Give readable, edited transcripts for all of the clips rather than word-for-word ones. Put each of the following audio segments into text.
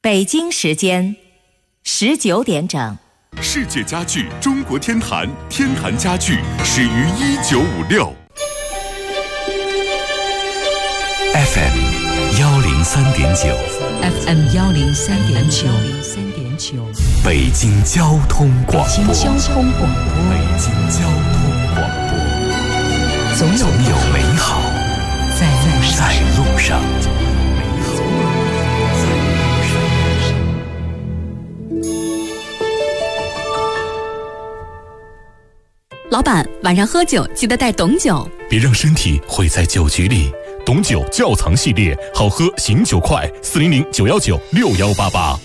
北京时间19点整。 世界家具中国天坛，天坛家具始于1956。 FM 103.9 FM 103.9 北京交通广播。 北京交通广播。 北京交通广播。总有美好在路上。 老板，晚上喝酒记得带董酒， 别让身体毁在酒局里。董酒窖藏系列，好喝醒酒快，400-919-6188。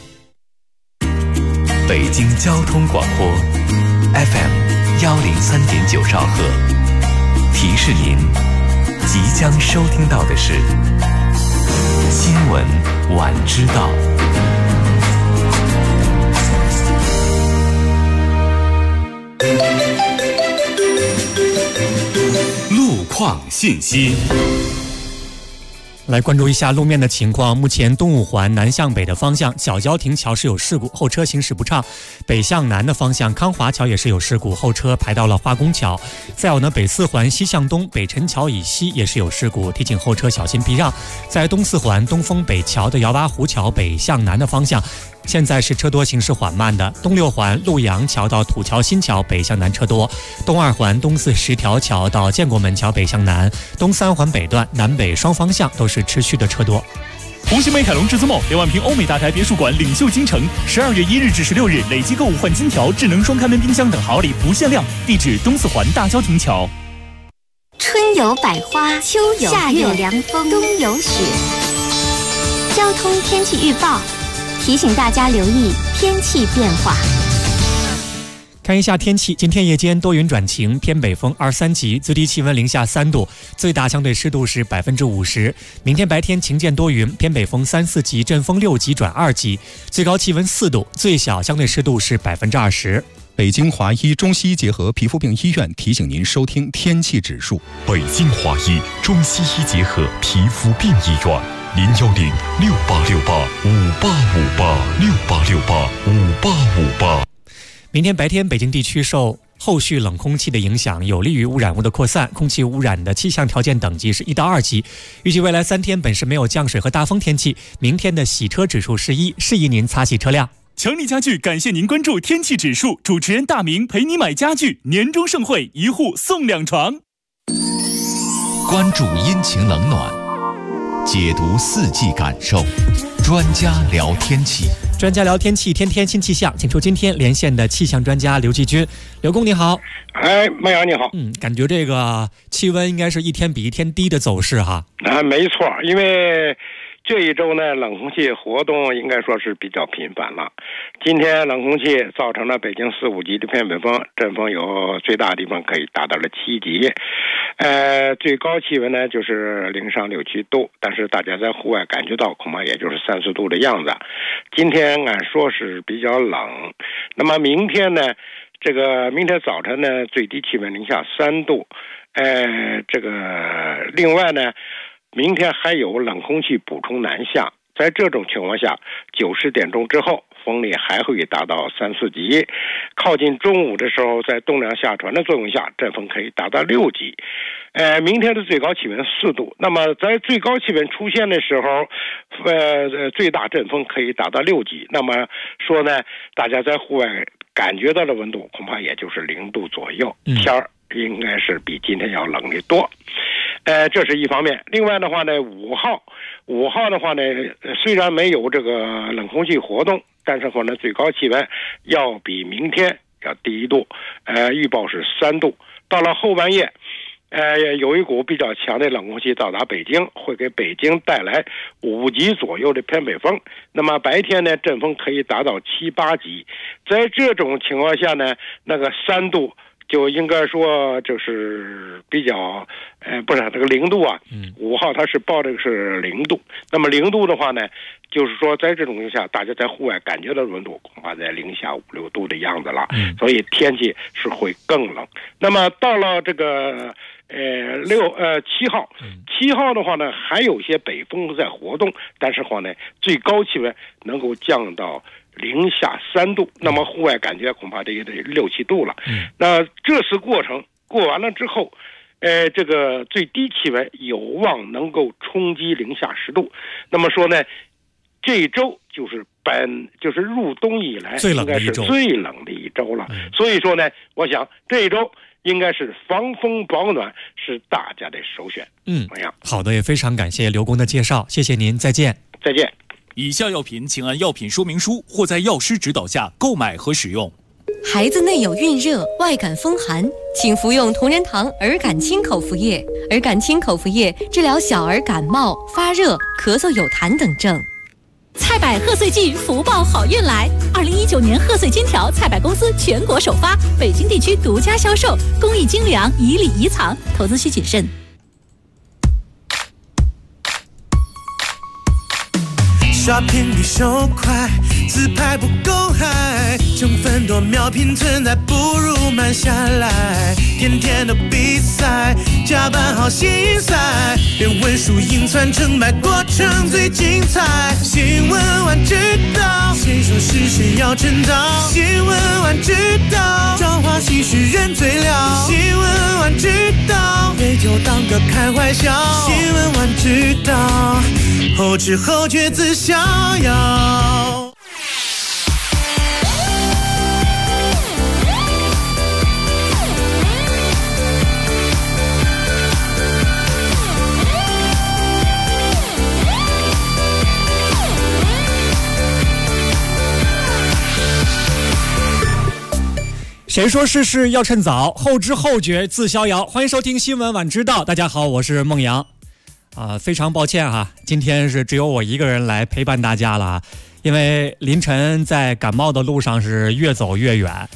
北京交通广播 FM 103.9兆赫，提示您即将收听到的是新闻晚知道。 路况信息。 来关注一下路面的情况。目前东五环南向北的方向小郊亭桥是有事故，后车行驶不畅；北向南的方向康华桥也是有事故，后车排到了化工桥。再有呢，北四环西向东北辰桥以西也是有事故，提醒后车小心避让。在东四环东风北桥的姚八湖桥北向南的方向，现在是车多行驶缓慢的。东六环陆阳桥到土桥新桥北向南车多，东二环东四十条桥到建国门桥北向南，东三环北段南北双方向都是持续的车多。 红星美凯龙至尊梦2万平欧美大台别墅馆领袖京城，12月1日至16日累计购物换金条、智能双开门冰箱等好礼不限量。地址东四环大郊亭桥。 春有百花，秋有夏有凉风，冬有雪。交通天气预报提醒大家留意天气变化。 看一下天气，今天夜间多云转晴，偏北风2、3级，最低气温零下3度，最大相对湿度是50%。明天白天晴间多云，偏北风3、4级，阵风6级转2级，最高气温4度，最小相对湿度是20%。 北京华医中西医结合皮肤病医院提醒您收听天气指数。 北京华医中西医结合皮肤病医院，010-6868-5858，6858-5858。 明天白天，北京地区受后续冷空气的影响，有利于污染物的扩散，空气污染的气象条件等级是1到2级。预计未来3天本市没有降水和大风天气，明天的洗车指数是1，适宜您擦洗车辆。 强力家具感谢您关注天气指数，主持人大明陪你买家具，年终盛会1户送2床。 关注阴晴冷暖，解读四季感受，专家聊天气。 专家聊天气，天天新气象，请出今天连线的气象专家刘继军。刘工你好。 麦阳你好。 感觉这个气温应该是一天比一天低的走势哈。 没错，因为这一周呢，冷空气活动应该说是比较频繁了。今天冷空气造成了北京4、5级的偏北风，阵风有最大的地方可以达到了7级。最高气温呢就是0上6、7度，但是大家在户外感觉到恐怕也就是3、4度的样子。今天按说是比较冷。那么明天呢，明天早晨呢最低气温零下3度。另外呢，明天还有冷空气补充南下，在这种情况下9、10点钟之后，风力还会达到3、4级。靠近中午的时候，在东凉下传的作用下，阵风可以达到6级。明天的最高气温4度。那么在最高气温出现的时候，最大阵风可以达到6级。那么说呢，大家在户外感觉到的温度恐怕也就是0度左右，天儿应该是比今天要冷得多。这是一方面。另外的话呢，5号的话呢，虽然没有这个冷空气活动，但是话呢，最高气温要比明天要低1度，预报是3度。到了后半夜，有一股比较强的冷空气到达北京，会给北京带来5级左右的偏北风。那么白天呢，阵风可以达到7、8级。在这种情况下呢，那个3度就应该说就是比较不是这个0度啊，5号它是报这个是0度。那么0度的话呢，就是说在这种情况下，大家在户外感觉到的温度恐怕在零下5、6度的样子了，所以天气是会更冷。那么到了这个 7号，7号的话呢，还有些北风在活动，但是话呢，最高气温能够降到零下3度，那么户外感觉恐怕这也得6、7度了。那这次过程过完了之后，这个最低气温有望能够冲击零下10度。那么说呢，这一周就是入冬以来应该是最冷的一周了。所以说呢，我想这一周应该是防风保暖是大家的首选。 好的，也非常感谢刘工的介绍，谢谢您，再见。 再见。 以下药品请按药品说明书或在药师指导下购买和使用。 孩子内有孕热、外感风寒，请服用同仁堂儿感清口服液。儿感清口服液治疗小儿感冒、发热、咳嗽、有痰等症。 菜百贺岁季福报好运来！2019年贺岁金条，菜百公司全国首发，北京地区独家销售，工艺精良，以礼遗藏，投资需谨慎。 刷屏比手快，自拍不够嗨，成分多秒拼存在，不如慢下来。天天的比赛，加班好心塞，连文书硬传成败，过程最精彩。新闻晚知道，谁说是谁要趁早？新闻晚知道，朝花夕拾人最了。新闻晚知道，别就当个开怀笑。新闻晚知道，后知后觉自逍遥。 谁说事事要趁早，后知后觉自逍遥。欢迎收听新闻晚知道，大家好，我是孟阳。非常抱歉哈，今天是只有我一个人来陪伴大家了，因为凌晨在感冒的路上是越走越远。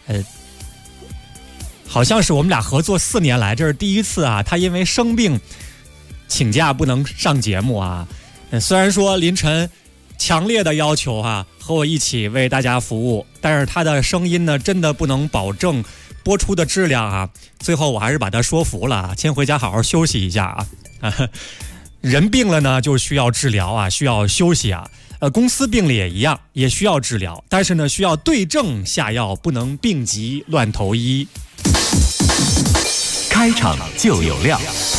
好像是我们俩合作4年来，这是第一次啊，他因为生病请假不能上节目啊。虽然说凌晨强烈的要求和我一起为大家服务，但是他的声音呢，真的不能保证播出的质量啊。最后我还是把他说服了，先回家好好休息一下啊。人病了呢，就需要治疗啊，需要休息啊。公司病了也一样，也需要治疗，但是呢，需要对症下药，不能病急乱投医。 开场就有料。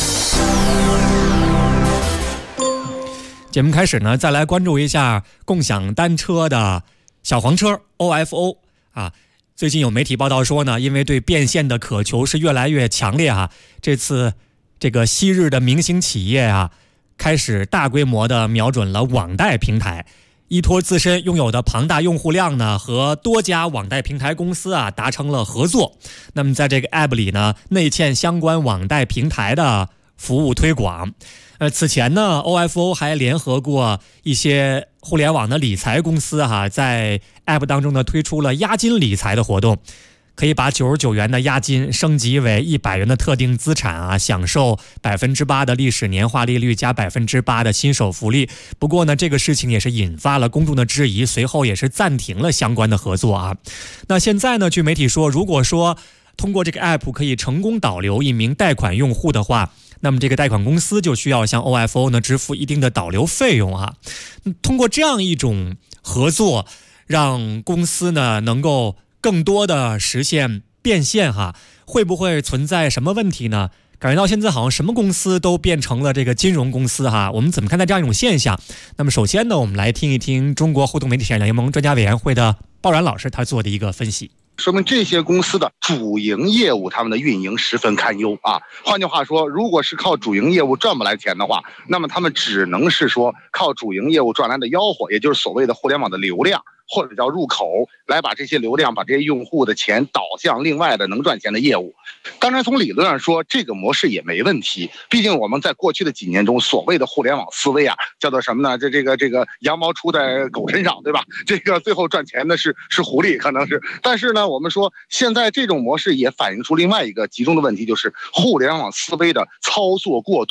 节目开始呢，再来关注一下共享单车的小黄车 OFO 啊。最近有媒体报道说呢，因为对变现的渴求是越来越强烈啊，这次这个昔日的明星企业啊，开始大规模的瞄准了网贷平台，依托自身拥有的庞大用户量呢，和多家网贷平台公司啊达成了合作。那么在这个 App 里呢，内嵌相关网贷平台的服务推广。此前呢 OFO 还联合过一些互联网的理财公司在 App 当中呢推出了押金理财的活动，可以把99元的押金升级为100元的特定资产享受8%的历史年化利率加8%的新手福利。不过呢，这个事情也是引发了公众的质疑，随后也是暂停了相关的合作啊。那现在呢，据媒体说，如果说通过这个 App 可以成功导流一名贷款用户的话，那么这个贷款公司就需要向 OFO 呢支付一定的导流费用啊。通过这样一种合作，让公司呢能够更多的实现变现会不会存在什么问题呢？感觉到现在好像什么公司都变成了这个金融公司我们怎么看待这样一种现象？那么首先呢，我们来听一听中国互动媒体产业联盟专家委员会的鲍然老师他做的一个分析。 说明这些公司的主营业务他们的运营十分堪忧啊。换句话说，如果是靠主营业务赚不来钱的话，那么他们只能是说靠主营业务赚来的吆喝，也就是所谓的互联网的流量或者叫入口，来把这些流量把这些用户的钱导向另外的能赚钱的业务。当然从理论上说这个模式也没问题，毕竟我们在过去的几年中所谓的互联网思维叫做什么呢？这个羊毛出在狗身上，对吧？这个最后赚钱的是狐狸，可能是。但是呢，我们说现在这种模式也反映出另外一个集中的问题，就是互联网思维的操作过度，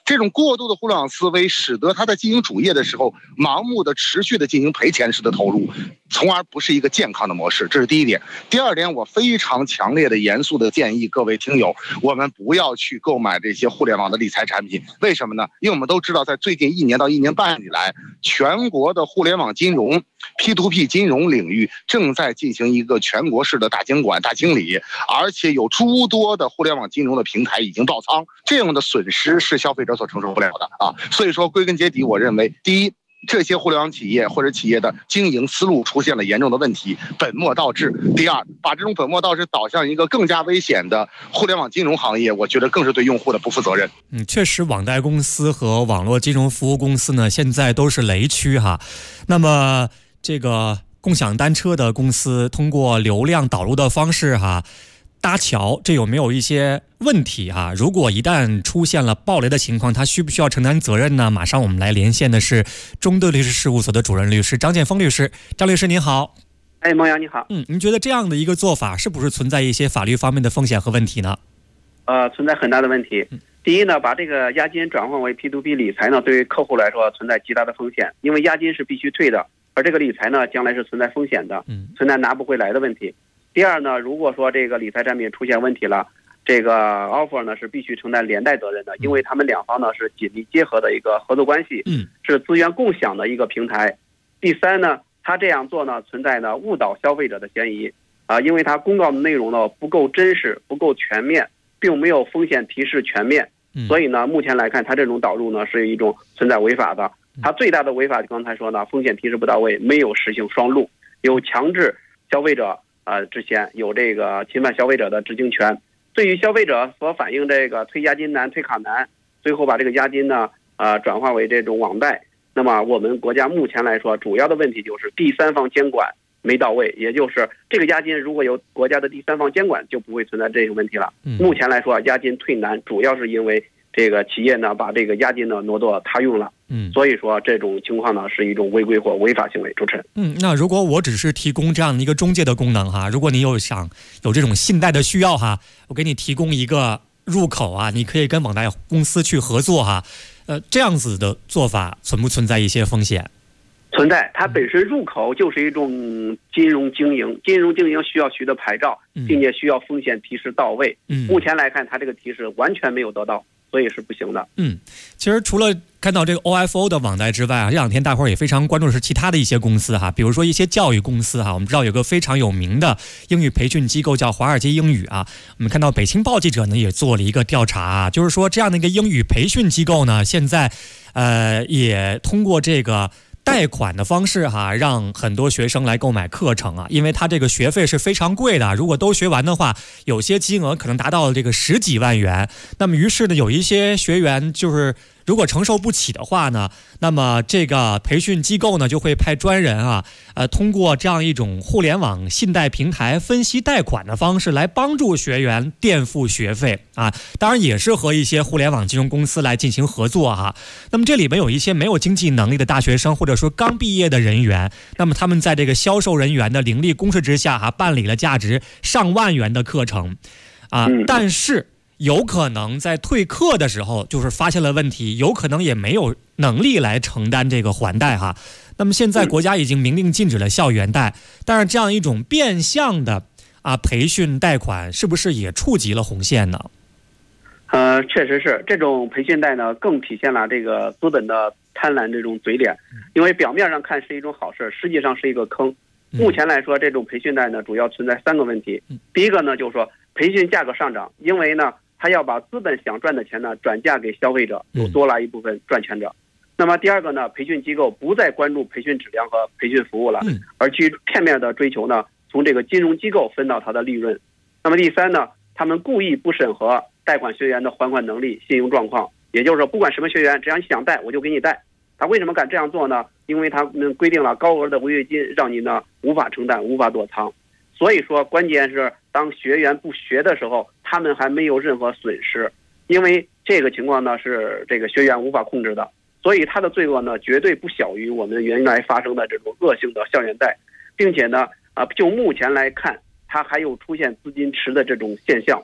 这种过度的互联网思维，使得他在经营主业的时候，盲目的持续的进行赔钱式的投入，从而不是一个健康的模式。这是第一点。第二点，我非常强烈的、严肃的建议各位听友，我们不要去购买这些互联网的理财产品。为什么呢？因为我们都知道，在最近1年到1年半以来，全国的互联网金融 P2P 金融领域正在进行一个全国式的大监管、大清理，而且有诸多的互联网金融的平台已经爆仓，这样的损失是消费者所承受不了的啊。所以说，归根结底，我认为，第一，这些互联网企业或者企业的经营思路出现了严重的问题，本末倒置。第二，把这种本末倒置导向一个更加危险的互联网金融行业，我觉得更是对用户的不负责任。 确实，网贷公司和网络金融服务公司呢，现在都是雷区哈。那么这个共享单车的公司通过流量导入的方式哈，搭桥，这有没有一些问题哈？如果一旦出现了暴雷的情况，他需不需要承担责任呢？马上我们来连线的是中德律师事务所的主任律师张建峰律师。张律师您好。 孟阳你好。 您觉得这样的一个做法是不是存在一些法律方面的风险和问题呢？ 存在很大的问题。第一呢，把这个押金转换为 P2P 理财呢，对于客户来说存在极大的风险，因为押金是必须退的，而这个理财呢，将来是存在风险的，存在拿不回来的问题。第二呢，如果说这个理财产品出现问题了，这个 offer 呢是必须承担连带责任的，因为他们两方呢是紧密结合的一个合作关系，是资源共享的一个平台。第三呢，他这样做呢存在呢误导消费者的嫌疑因为他公告的内容呢不够真实、不够全面，并没有风险提示全面，所以呢目前来看，他这种导入呢是一种存在违法的。他最大的违法，刚才说呢，风险提示不到位，没有实行双录，有强制消费者之前有这个侵犯消费者的知情权。对于消费者所反映这个退押金难、退卡难，最后把这个押金呢转化为这种网贷，那么我们国家目前来说，主要的问题就是第三方监管没到位，也就是这个押金如果由国家的第三方监管，就不会存在这个问题了。目前来说，押金退难主要是因为这个企业呢把这个押金呢挪作他用了，所以说这种情况呢是一种违规或违法行为。主持人， 那如果我只是提供这样的一个中介的功能哈，如果你有这种信贷的需要哈，我给你提供一个入口啊，你可以跟网贷公司去合作哈，这样子的做法存不存在一些风险？ 存在，它本身入口就是一种金融经营，金融经营需要取得牌照，并且需要风险提示到位。目前来看，它这个提示完全没有得到，所以是不行的。 其实除了看到这个 OFO 的网贷之外啊，这两天大伙儿也非常关注的是其他的一些公司哈，比如说一些教育公司哈。我们知道有个非常有名的英语培训机构叫华尔街英语啊。我们看到北青报记者呢也做了一个调查啊，就是说这样的一个英语培训机构呢，现在也通过这个贷款的方式哈，让很多学生来购买课程啊，因为他这个学费是非常贵的，如果都学完的话，有些金额可能达到这个10几万元。那么于是呢，有一些学员就是如果承受不起的话呢，那么这个培训机构呢就会派专人啊，通过这样一种互联网信贷平台分析贷款的方式来帮助学员垫付学费啊。当然也是和一些互联网金融公司来进行合作哈。那么这里面有一些没有经济能力的大学生，或者说刚毕业的人员，那么他们在这个销售人员的凌厉攻势之下哈，办理了价值上万元的课程啊，但是有可能在退课的时候就是发现了问题，有可能也没有能力来承担这个还贷哈。那么现在国家已经明令禁止了校园贷，但是这样一种变相的培训贷款是不是也触及了红线呢？ 确实是，这种培训贷呢更体现了这个资本的贪婪这种嘴脸，因为表面上看是一种好事，实际上是一个坑。目前来说，这种培训贷呢主要存在3个问题。第一个呢就是说培训价格上涨，因为呢他要把资本想赚的钱呢转嫁给消费者，有多拉一部分赚钱者。那么第二个呢，培训机构不再关注培训质量和培训服务了，而去片面的追求呢从这个金融机构分到它的利润。那么第三呢，他们故意不审核贷款学员的还款能力、信用状况，也就是说不管什么学员，只要你想贷我就给你贷。他为什么敢这样做呢？因为他们规定了高额的违约金，让你呢无法承担、无法躲藏。所以说关键是当学员不学的时候，他们还没有任何损失，因为这个情况呢是这个学员无法控制的，所以他的罪恶呢绝对不小于我们原来发生的这种恶性的校园贷，并且呢就目前来看，它还有出现资金池的这种现象。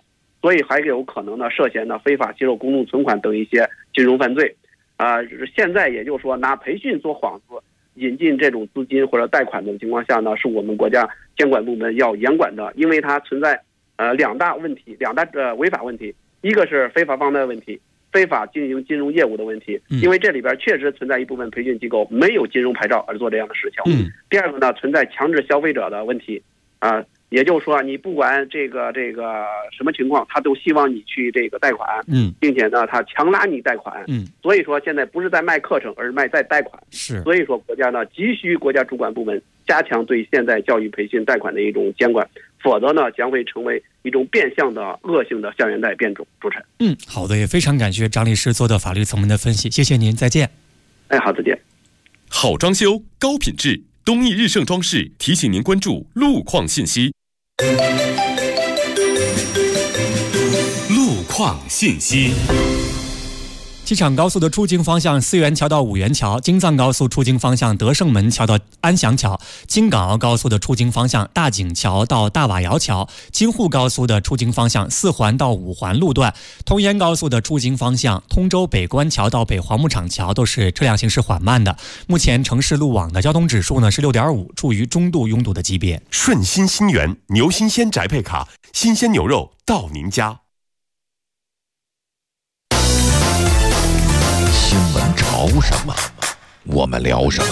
所以还有可能呢涉嫌呢非法吸收公众存款等一些金融犯罪。现在也就是说拿培训做幌子引进这种资金或者贷款的情况下呢，是我们国家监管部门要严管的，因为它存在两大问题，两大违法问题，一个是非法放贷问题，非法经营金融业务的问题，因为这里边确实存在一部分培训机构没有金融牌照而做这样的事情。第二个呢，存在强制消费者的问题也就是说你不管这个什么情况，他都希望你去这个贷款，并且呢他强拉你贷款，所以说现在不是在卖课程，而是在贷款。 是， 所以说国家呢急需国家主管部门加强对现代教育培训贷款的一种监管，否则呢将会成为一种变相的恶性的校园贷变种。主持人， 好的，也非常感谢张律师做的法律层面的分析，谢谢您，再见。 好，再见。 好装修，高品质，东义日盛装饰提醒您关注路况信息。路况信息。 机场高速的出京方向4元桥到5元桥，京藏高速出京方向德胜门桥到安祥桥，京港澳高速的出京方向大井桥到大瓦窑桥，京沪高速的出京方向4环到5环路段，通燕高速的出京方向通州北关桥到北黄牧场桥都是车辆行驶缓慢的。目前城市路网的交通指数呢是 6.5， 处于中度拥堵的级别。 顺心新源牛新鲜宅配卡，新鲜牛肉到您家。 新闻潮什么，我们聊什么。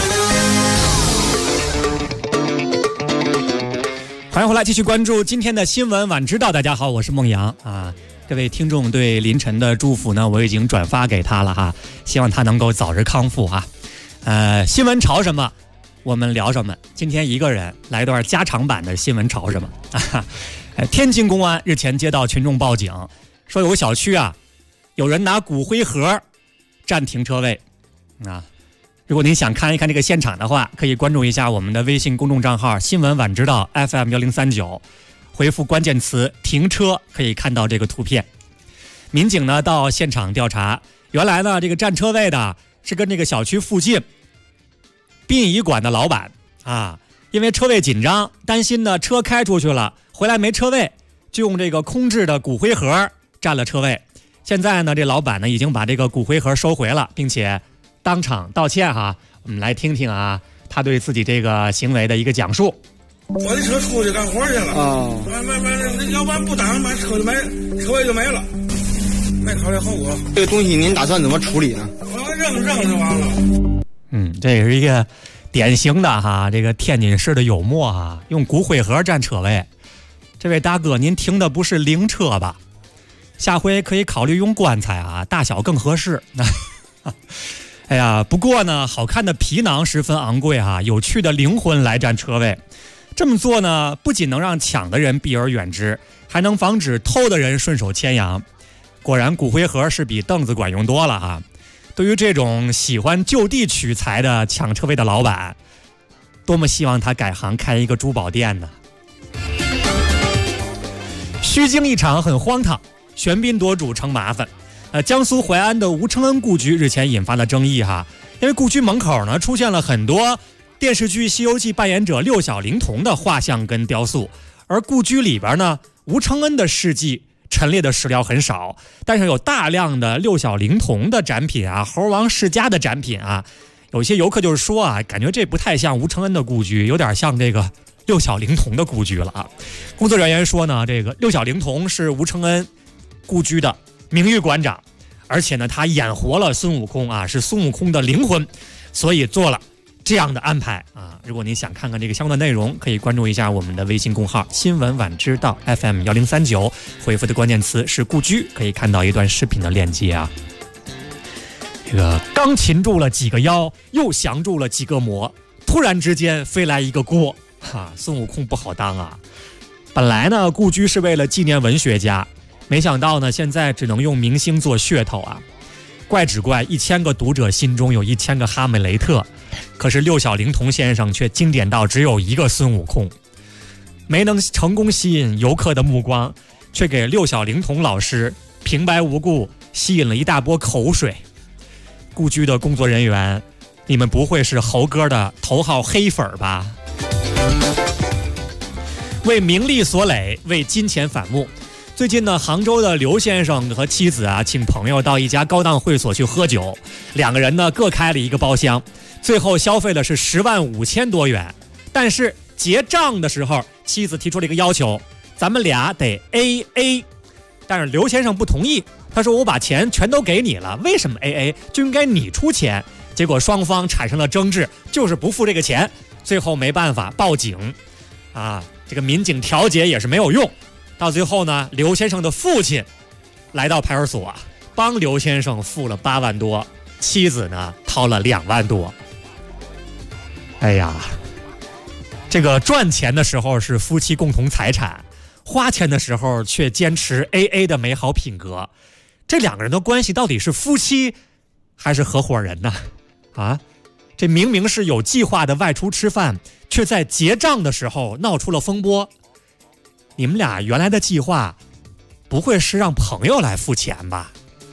欢迎回来，继续关注今天的新闻晚知道。大家好，我是孟阳各位听众对林晨的祝福呢，我已经转发给他了希望他能够早日康复新闻潮什么，我们聊什么。今天一个人来一段加长版的新闻潮什么天津公安日前接到群众报警，说有个小区有人拿骨灰盒占停车位如果您想看一看这个现场的话，可以关注一下我们的微信公众账号新闻晚知道 FM1039， 回复关键词停车可以看到这个图片。民警呢到现场调查，原来呢这个占车位的是跟这个小区附近殡仪馆的老板因为车位紧张，担心呢车开出去了回来没车位，就用这个空置的骨灰盒占了车位。现在呢这老板呢已经把这个骨灰盒收回了，并且当场道歉我们来听听他对自己这个行为的一个讲述。 我的车出去干活去了要不然不打把车位就没了，没考虑后果。 这个东西您打算怎么处理呢？ 我扔就完了。 这也是一个典型的这个天津市的幽默用骨灰盒占车位。这位大哥，您停的不是灵车吧？下回可以考虑用棺材大小更合适。哎呀，不过呢，好看的皮囊十分昂贵有趣的灵魂来占车位。这么做呢，不仅能让抢的人避而远之，还能防止偷的人顺手牵羊。果然，骨灰盒是比凳子管用多了对于这种喜欢就地取材的抢车位的老板，多么希望他改行开一个珠宝店呢？虚惊一场很荒唐，喧宾夺主成麻烦。江苏淮安的吴承恩故居日前引发了争议因为故居门口呢出现了很多电视剧《西游记》扮演者六小龄童的画像跟雕塑，而故居里边呢吴承恩的事迹陈列的史料很少，但是有大量的六小龄童的展品猴王世家的展品有些游客就是说感觉这不太像吴承恩的故居，有点像这个六小龄童的故居了工作人员说呢，这个六小龄童是吴承恩故居的名誉馆长，而且呢他演活了孙悟空是孙悟空的灵魂，所以做了这样的安排如果您想看看这个相关的内容，可以关注一下我们的微信公号新闻晚知道 FM1039， 回复的关键词是故居，可以看到一段视频的链接这个刚擒住了几个妖，又降住了几个魔，突然之间飞来一个锅孙悟空不好当本来呢故居是为了纪念文学家，没想到呢现在只能用明星做噱头怪只怪1000个读者心中有1000个哈姆雷特，可是六小龄童先生却经典到只有一个孙悟空，没能成功吸引游客的目光，却给六小龄童老师平白无故吸引了一大波口水。故居的工作人员，你们不会是猴哥的头号黑粉吧？为名利所累，为金钱反目。最最近呢，杭州的刘先生和妻子啊，请朋友到一家高档会所去喝酒，2个人呢各开了一个包厢，最后消费的是10.5万多元。但是结账的时候，妻子提出了一个要求，咱们俩得 AA。但是刘先生不同意，他说我把钱全都给你了，为什么 AA 就应该你出钱？结果双方产生了争执，就是不付这个钱。最后没办法报警，这个民警调解也是没有用。到最后呢，刘先生的父亲来到派出所，帮刘先生付了8万多，妻子呢掏了2万多。哎呀，这个赚钱的时候是夫妻共同财产，花钱的时候却坚持 AA 的美好品格，这2个人的关系到底是夫妻还是合伙人呢？这明明是有计划的外出吃饭，却在结账的时候闹出了风波。你们俩原来的计划不会是让朋友来付钱吧？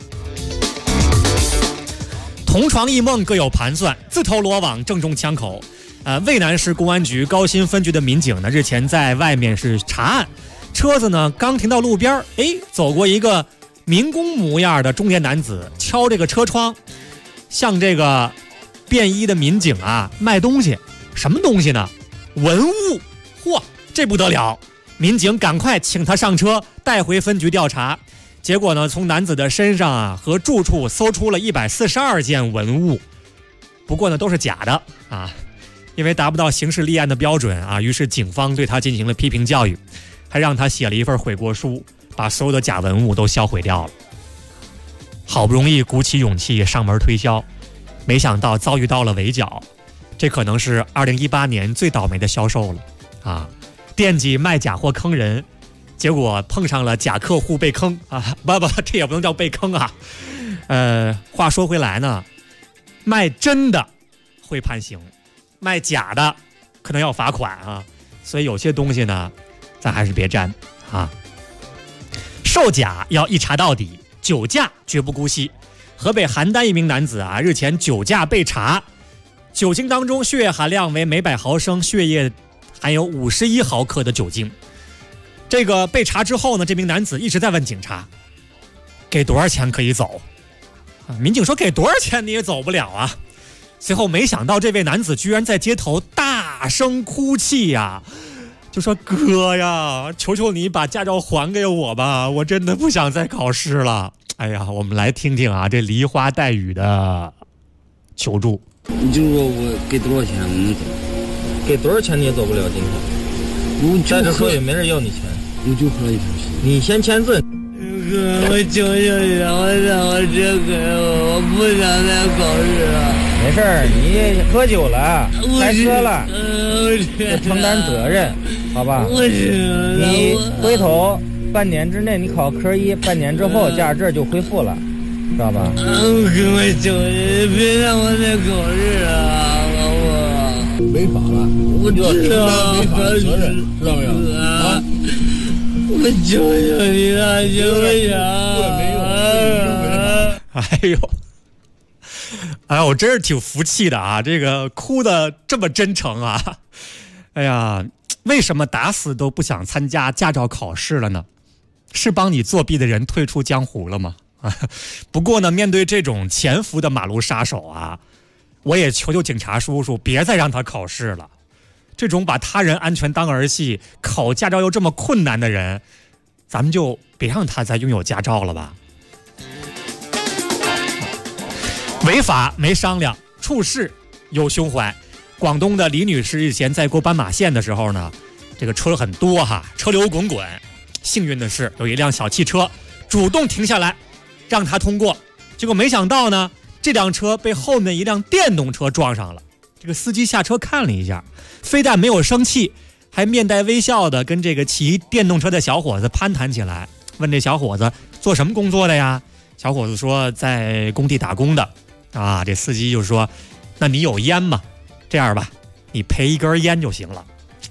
同床异梦各有盘算，自投罗网正中枪口。渭南市公安局高新分局的民警呢，日前在外面是查案，车子呢刚停到路边，走过一个民工模样的中年男子，敲这个车窗，向这个便衣的民警卖东西。什么东西呢？文物。嚯，这不得了！民警赶快请他上车，带回分局调查。结果呢，从男子的身上和住处搜出了142件文物，不过呢都是假的因为达不到刑事立案的标准于是警方对他进行了批评教育，还让他写了一份悔过书，把所有的假文物都销毁掉了。好不容易鼓起勇气上门推销，没想到遭遇到了围剿，这可能是2018年最倒霉的销售了惦记卖假货坑人，结果碰上了假客户被坑这也不能叫被坑话说回来呢，卖真的会判刑，卖假的可能要罚款所以有些东西呢，咱还是别沾售假要一查到底，酒驾绝不姑息。河北邯郸一名男子日前酒驾被查，酒精当中血液含量为每100毫升血液含有51毫克的酒精。这个被查之后呢，这名男子一直在问警察，给多少钱可以走？民警说给多少钱你也走不了随后没想到这位男子居然在街头大声哭泣就说哥呀，求求你把驾照还给我吧，我真的不想再考试了。我们来听听这梨花带雨的求助。 你就说我给多少钱我能走？ 给多少钱你也走不了今天。在这说也没人要你钱。 我就喝一瓶水。 你先签字。 哥，我求求你，我让我这个，我不想再考试了。 没事儿，你喝酒了，开车了，要承担责任，好吧？你回头半年之内你考科1，半年之后驾驶证就恢复了，知道吧？ 哥，我求你，别让我再考试了，我违法了， 我知道违法的责任，知道没有？ 我求求你了，行不行？ 我真是挺服气的这个哭的这么真诚为什么打死都不想参加驾照考试了呢？是帮你作弊的人退出江湖了吗？不过呢，面对这种潜伏的马路杀手我也求求警察叔叔别再让他考试了。这种把他人安全当儿戏，考驾照又这么困难的人，咱们就别让他再拥有驾照了吧。违法没商量，处事有胸怀。广东的李女士日前在过斑马线的时候呢，这个车很多车流滚滚，幸运的是有一辆小汽车主动停下来让她通过，结果没想到呢，这辆车被后面一辆电动车撞上了。这个司机下车看了一下，非但没有生气，还面带微笑的跟这个骑电动车的小伙子攀谈起来，问这小伙子做什么工作的呀？小伙子说在工地打工的这司机就说那你有烟吗？这样吧，你赔1根烟就行了。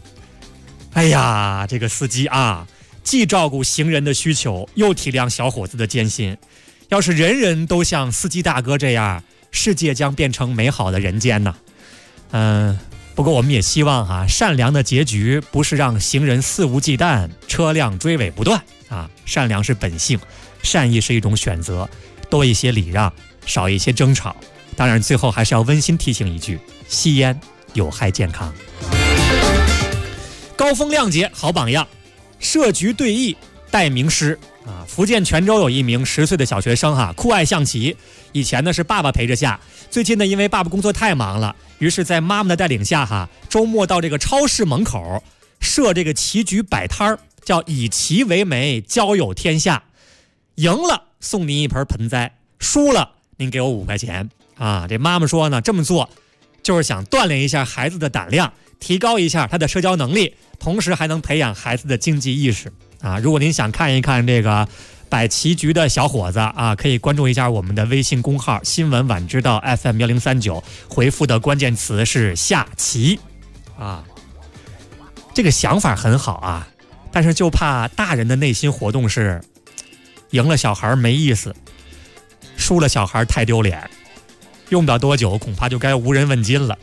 这个司机既照顾行人的需求，又体谅小伙子的艰辛。要是人人都像司机大哥这样，世界将变成美好的人间呢。不过我们也希望善良的结局不是让行人肆无忌惮，车辆追尾不断， 啊，善良是本性，善意是一种选择，多一些礼让，少一些争吵。当然最后还是要温馨提醒一句，吸烟有害健康。高风亮节好榜样，设局对弈带名师啊！福建泉州有一名10岁的小学生酷爱象棋，以前呢是爸爸陪着下，最近呢因为爸爸工作太忙了，于是在妈妈的带领下周末到这个超市门口设这个棋局摆摊儿，叫以棋为媒，交友天下。赢了送您一盆盆栽，输了您给我5块钱啊！这妈妈说呢，这么做就是想锻炼一下孩子的胆量，提高一下他的社交能力，同时还能培养孩子的经济意识啊！如果您想看一看这个摆棋局的小伙子啊，可以关注一下我们的微信公号新闻晚知道 FM1039，回复的关键词是下棋啊。这个想法很好啊，但是就怕大人的内心活动是赢了小孩没意思，输了小孩太丢脸，用不了多久恐怕就该无人问津了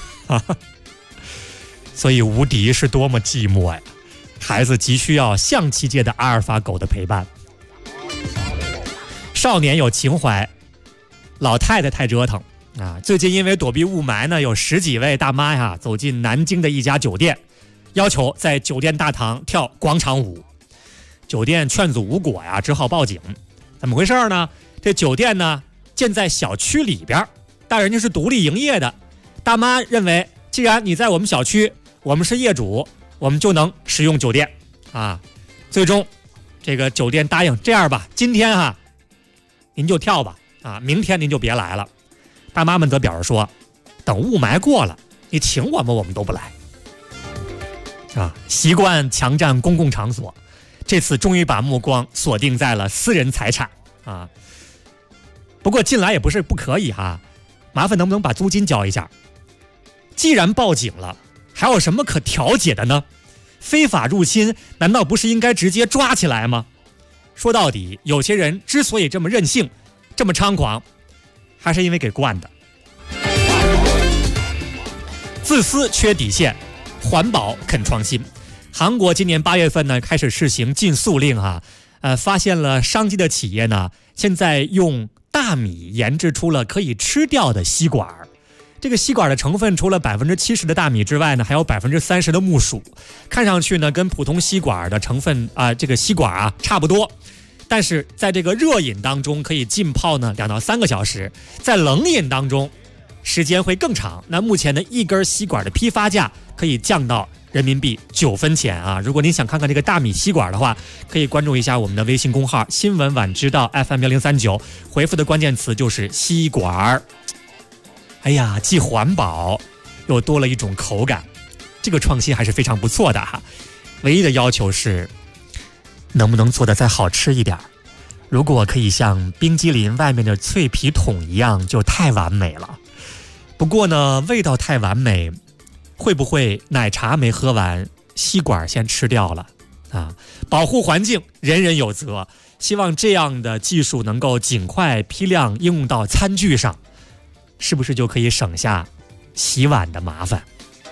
所以无敌是多么寂寞呀！孩子急需要象棋界的阿尔法狗的陪伴。少年有情怀，老太太太折腾啊！最近因为躲避雾霾呢，有10几位大妈走进南京的一家酒店，要求在酒店大堂跳广场舞。酒店劝阻无果只好报警。怎么回事呢？这酒店呢建在小区里边，但人家是独立营业的。大妈认为，既然你在我们小区，我们是业主，我们就能使用酒店啊。最终这个酒店答应，这样吧，今天您就跳吧啊，明天您就别来了。大妈们则表示说，等雾霾过了，你请我们我们都不来啊。习惯强占公共场所，这次终于把目光锁定在了私人财产啊。不过进来也不是不可以麻烦能不能把租金交一下？既然报警了，还有什么可调解的呢？非法入侵难道不是应该直接抓起来吗？说到底，有些人之所以这么任性，这么猖狂，还是因为给惯的。自私缺底线，环保肯创新。韩国今年8月份呢开始试行禁塑令发现了商机的企业呢，现在用大米研制出了可以吃掉的吸管。这个吸管的成分除了70%的大米之外呢，还有30%的木薯，看上去呢跟普通吸管的成分这个吸管差不多，但是在这个热饮当中可以浸泡呢2到3个小时，在冷饮当中时间会更长。那目前的一根吸管的批发价可以降到人民币9分钱如果您想看看这个大米吸管的话，可以关注一下我们的微信公号新闻晚知道 FM1039，回复的关键词就是吸管。哎呀，既环保又多了一种口感，这个创新还是非常不错的唯一的要求是能不能做得再好吃一点，如果可以像冰激凌外面的脆皮桶一样就太完美了。不过呢，味道太完美，会不会奶茶没喝完，吸管先吃掉了保护环境人人有责，希望这样的技术能够尽快批量应用到餐具上，是不是就可以省下洗碗的麻烦？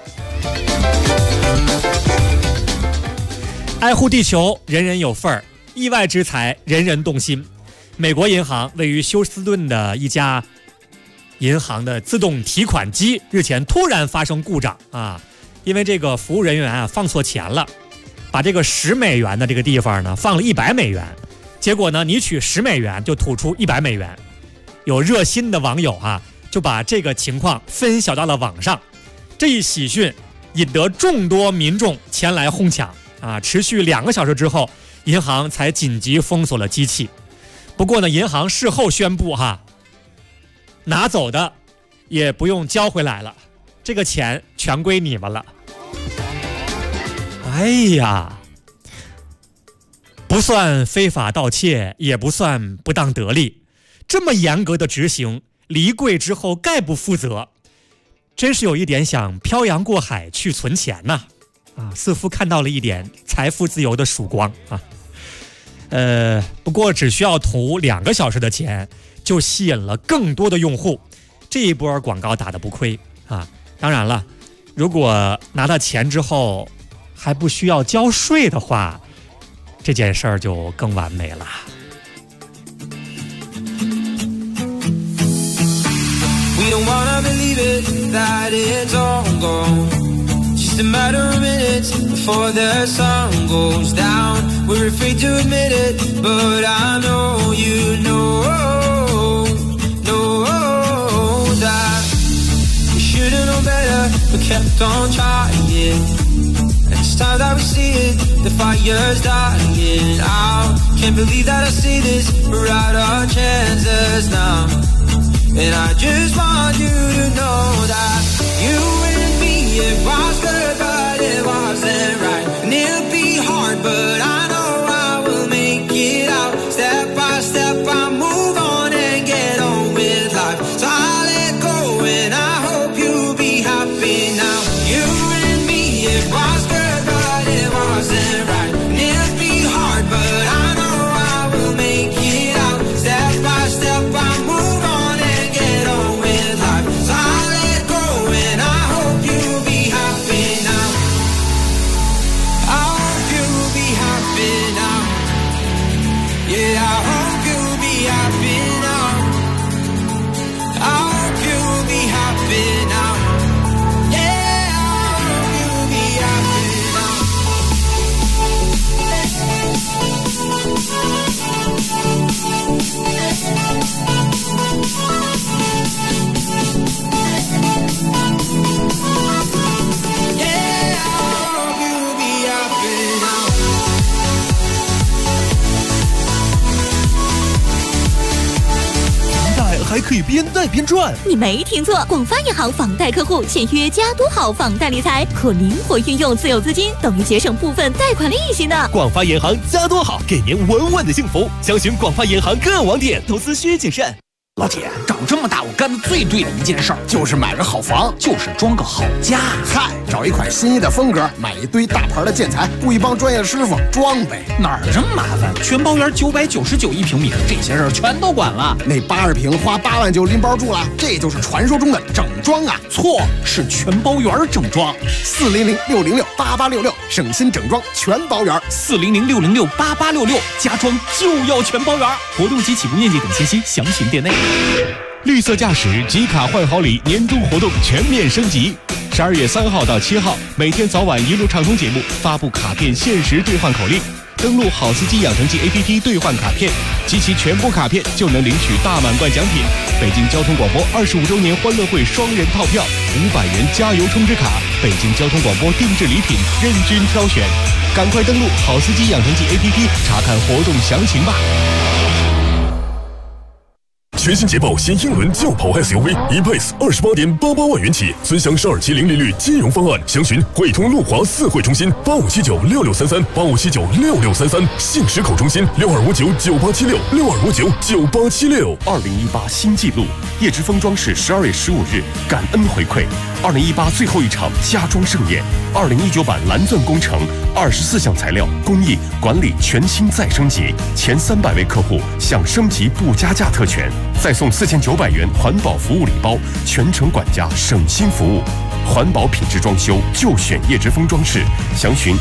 爱护地球人人有份儿，意外之财人人动心。美国银行位于休斯顿的一家银行的自动提款机日前突然发生故障因为这个服务人员放错钱了，把这个10美元的这个地方呢放了100美元，结果呢你取10美元就吐出100美元。有热心的网友就把这个情况分享到了网上，这一喜讯引得众多民众前来哄抢持续2个小时之后，银行才紧急封锁了机器。不过呢，银行事后宣布拿走的也不用交回来了，这个钱全归你们了。哎呀，不算非法盗窃，也不算不当得利，这么严格的执行，离柜之后概不负责，真是有一点想漂洋过海去存钱呐似乎看到了一点财富自由的曙光不过只需要图2个小时的钱，就吸引了更多的用户，这一波广告打得不亏当然了，如果拿到钱之后还不需要交税的话， 这件事儿就更完美了。 We don't wanna believe it, that it's all gone. Just a matter of minutes before the sun goes down. We're afraid to admit it, but I know you know that we should've known better, but kept on trying. And it's time that we see it, the fire's dying out. Can't believe that I see this, we're out our chances now. And I just want you to know that you and me, it was good, but it wasn't right. And it'll be hard, but I know I will make it out. Step by step, I move on and get on with life. So I let go and I hope you'll be happy now. You and me, it was good, but it wasn't right. And it'll be hard, but I know I will make it out. Step by step, I move on. 还可以边贷边赚。 你没听错，广发银行房贷客户签约加多好房贷理财，可灵活运用自有资金，等于节省部分贷款利息呢。 广发银行加多好，给您稳稳的幸福。详询广发银行各网点。投资需谨慎。 老铁，长这么大我干的最对的一件事儿，就是买个好房，就是装个好家。 嗨，找一款心仪的风格，买一堆大牌的建材，雇一帮专业的师傅装呗。 哪儿这么麻烦？全包圆999一平米，这些事儿全都管了。 那80平花8万就拎包住了，这就是传说中的整装啊！ 错，是全包圆整装。 400-606-8866，省心整装全包圆。 400-606-8866，家装就要全包圆。 活动及起步面积等信息详询店内。 绿色驾驶集卡换好礼年终活动全面升级，12月3号到7号，每天早晚一路畅通节目发布卡片限时兑换口令，登录好司机养成记 APP 兑换卡片，集齐全部卡片就能领取大满贯奖品。北京交通广播25周年欢乐会双人套票，500元加油充值卡，北京交通广播定制礼品任君挑选，赶快登录好司机养成记 APP 查看活动详情吧。 全新捷豹新英伦轿跑 SUV E-Pace 28.88万元起，尊享1270利率金融方案，详询汇通路华4会中心85796633，85796633，信实口中心62599876，62599876。 2018新纪录，叶之峰装饰12月15日感恩回馈，2018最后一场家装盛宴，2019版蓝钻工程24项材料工艺管理全新再升级，前300位客户享升级不加价特权。再送4900元环保服务礼包，全程管家省心服务，环保品质装修就选叶之峰装饰，详询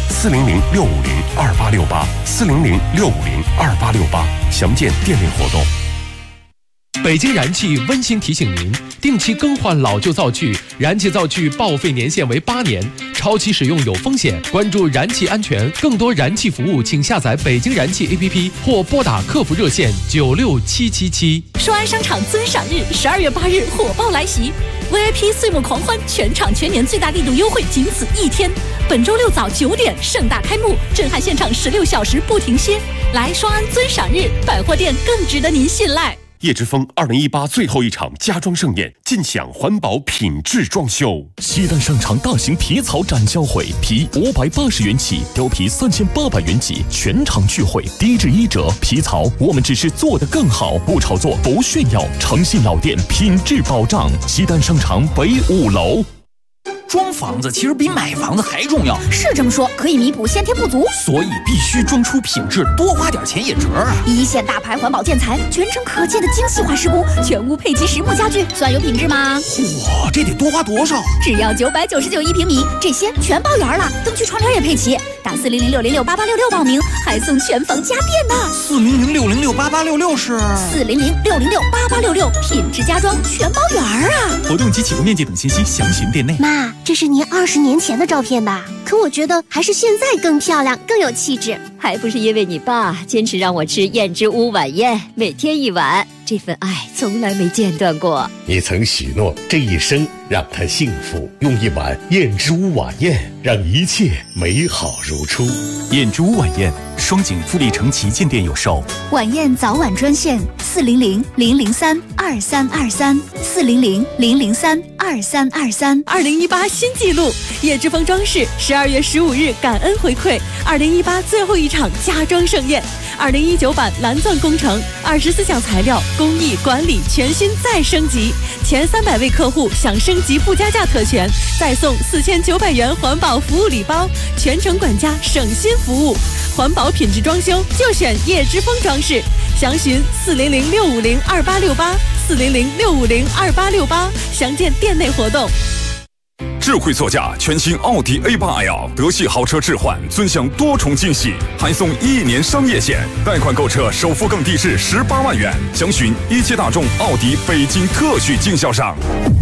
400-650-2868，400-650-2868，详见店内活动。 北京燃气温馨提醒您，定期更换老旧灶具，燃气灶具报废年限为8年，超期使用有风险，关注燃气安全。更多燃气服务，请下载北京燃气 APP 或拨打客服热线96777。 双安商场尊赏日12月8日火爆来袭 ，VIP 岁末狂欢，全场全年最大力度优惠仅此1天。本周6早9点盛大开幕，震撼现场16小时不停歇。来双安尊赏日，百货店更值得您信赖。 叶之峰2018最后一场家装盛宴，尽享环保品质装修。 西单商场大型皮草展销会，皮580元起，貂皮3800元起，全场聚会，低至1折。皮草我们只是做得更好，不炒作，不炫耀，诚信老店，品质保障。西单商场北5楼。 装房子其实比买房子还重要。 是这么说，可以弥补先天不足， 所以必须装出品质，多花点钱也值啊！ 一线大牌环保建材，全程可见的精细化施工，全屋配齐实木家具，算有品质吗？ 哇，这得多花多少？ 只要999一平米，这些全包圆了，灯具窗帘也配齐。打400-606-8866报名，还送全房家电呢。 400-606-8866是 400-606-8866，品质家装全包圆啊！ 活动及起步面积等信息详询店内。 妈，这是您20年前的照片吧？可我觉得还是现在更漂亮，更有气质。 还不是因为你爸坚持让我吃燕之屋晚宴，每天1碗，这份爱从来没间断过。 你曾许诺这一生让他幸福，用1碗燕之屋晚宴让一切美好如初。 燕之屋晚宴，双井富力城旗舰店有售。 晚宴早晚专线400-003-2323，400-003-2323。2018新纪录，叶之峰装饰12月15日感恩回馈2018最后一场家装盛宴，2019版蓝钻工程24项材料工艺管理全新再升级，前300位客户享升级不加价特权，再送4900元环保服务礼包，全程管家省心服务，环保品质装修就选叶之峰装饰，详询400-650-2868，400-650-2868，详见店内活动。 智慧座驾全新奥迪 A8L 德系豪车置换，尊享多重惊喜，还送1年商业险，贷款购车首付更低至18万元。详询17大众奥迪北京特许经销商。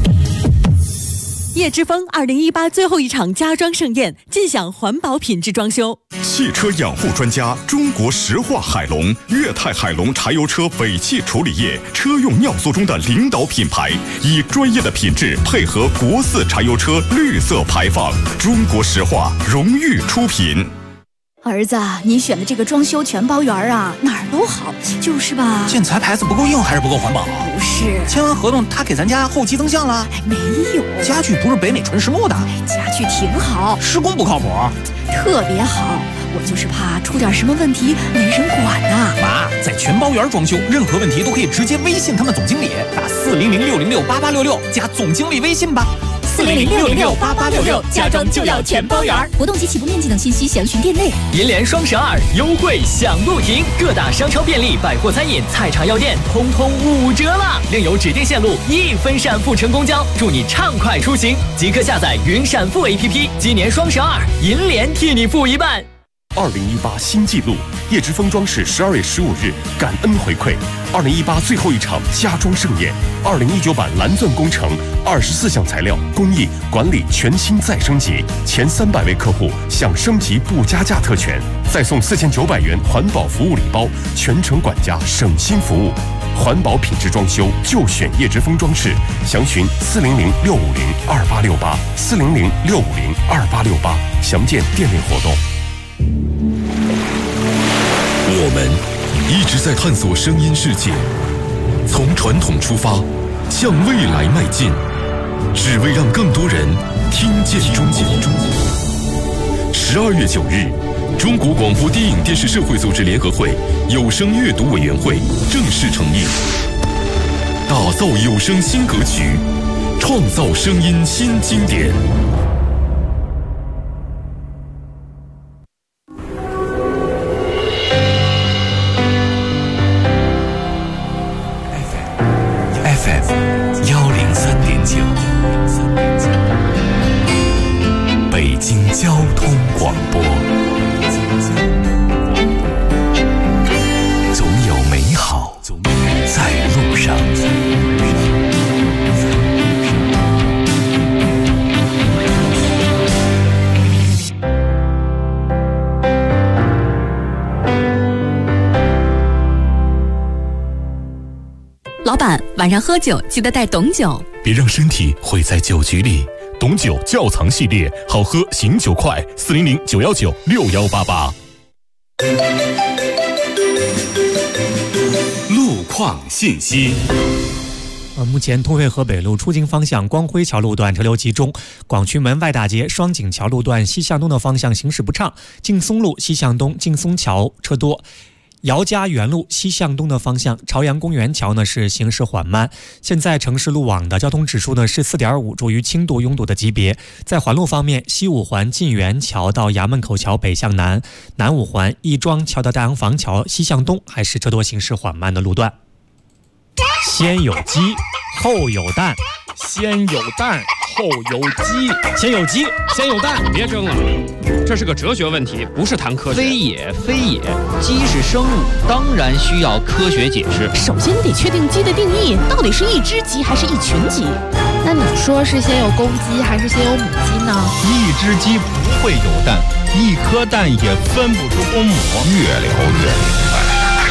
叶之峰2018最后一场家装盛宴，尽享环保品质装修。 汽车养护专家中国石化海龙，粤泰海龙柴油车尾气处理液车用尿素中的领导品牌，以专业的品质配合国4柴油车绿色排放。中国石化荣誉出品。 儿子，你选的这个装修全包圆啊，哪儿都好，就是吧？ 建材牌子不够硬还是不够环保？ 不是， 签完合同他给咱家后期增项了？ 没有， 家具不是北美纯实木的， 家具挺好， 施工不靠谱， 特别好。我就是怕出点什么问题没人管呐。 妈，在全包圆装修，任何问题都可以直接微信他们总经理，打400-606-8866加总经理微信吧。 400-606-8866，家装就要全包圆。活动及起步面积等信息详询店内。 银联双12优惠享不停，各大商超、便利、百货、餐饮、菜场、药店通通5折了，另有指定线路1分闪付乘公交，祝你畅快出行。即刻下载云闪付 APP， 今年双12，银联替你付一半。 2018新纪录，叶之峰装饰12月15日感恩回馈2018最后一场家装盛宴，2019版蓝钻工程24项材料工艺管理全新再升级，前300位客户享升级不加价特权，再送4900元环保服务礼包，全程管家省心服务。环保品质装修就选叶之峰装饰，详询400-650-2868，400-650-2868，详见店内活动。 我们一直在探索声音世界，从传统出发，向未来迈进，只为让更多人听见中国。12月9日，中国广播电影电视社会组织联合会有声阅读委员会正式成立，打造有声新格局，创造声音新经典。 北京交通广播，总有美好在路上。 老板，晚上喝酒记得带董酒， 别让身体毁在酒局里。董酒窖藏系列，好喝醒酒快，400-919-6188。 路况信息。 目前通惠河北路出京方向光辉桥路段车流集中，广渠门外大街双井桥路段西向东的方向行驶不畅，劲松路西向东劲松桥车多。 姚家园路西向东的方向，朝阳公园桥呢是行驶缓慢。现在城市路网的交通指数呢是 4.5， 处于轻度拥堵的级别。在环路方面，西五环晋园桥到衙门口桥北向南，南五环亦庄桥到大洋坊桥西向东还是车多行驶缓慢的路段。先有鸡，后有蛋。 先有蛋，后有鸡。 先有鸡，先有蛋。 别争了，这是个哲学问题，不是谈科学。 非也，非也，鸡是生物，当然需要科学解释。 首先你得确定鸡的定义，到底是一只鸡还是一群鸡？ 那你说是先有公鸡还是先有母鸡呢？ 一只鸡不会有蛋，一颗蛋也分不出公母。 越聊越明白。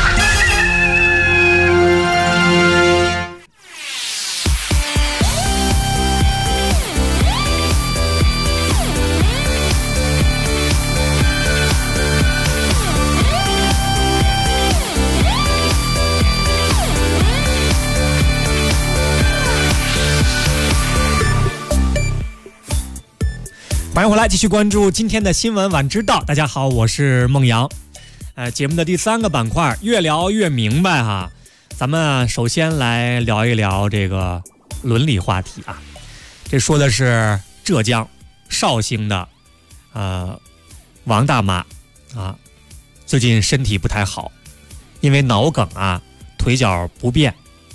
欢迎回来，继续关注今天的新闻晚知道。大家好，我是孟阳。节目的第3个板块，越聊越明白哈。咱们首先来聊一聊这个伦理话题啊。这说的是浙江绍兴的王大妈啊，最近身体不太好，因为脑梗啊，腿脚不便。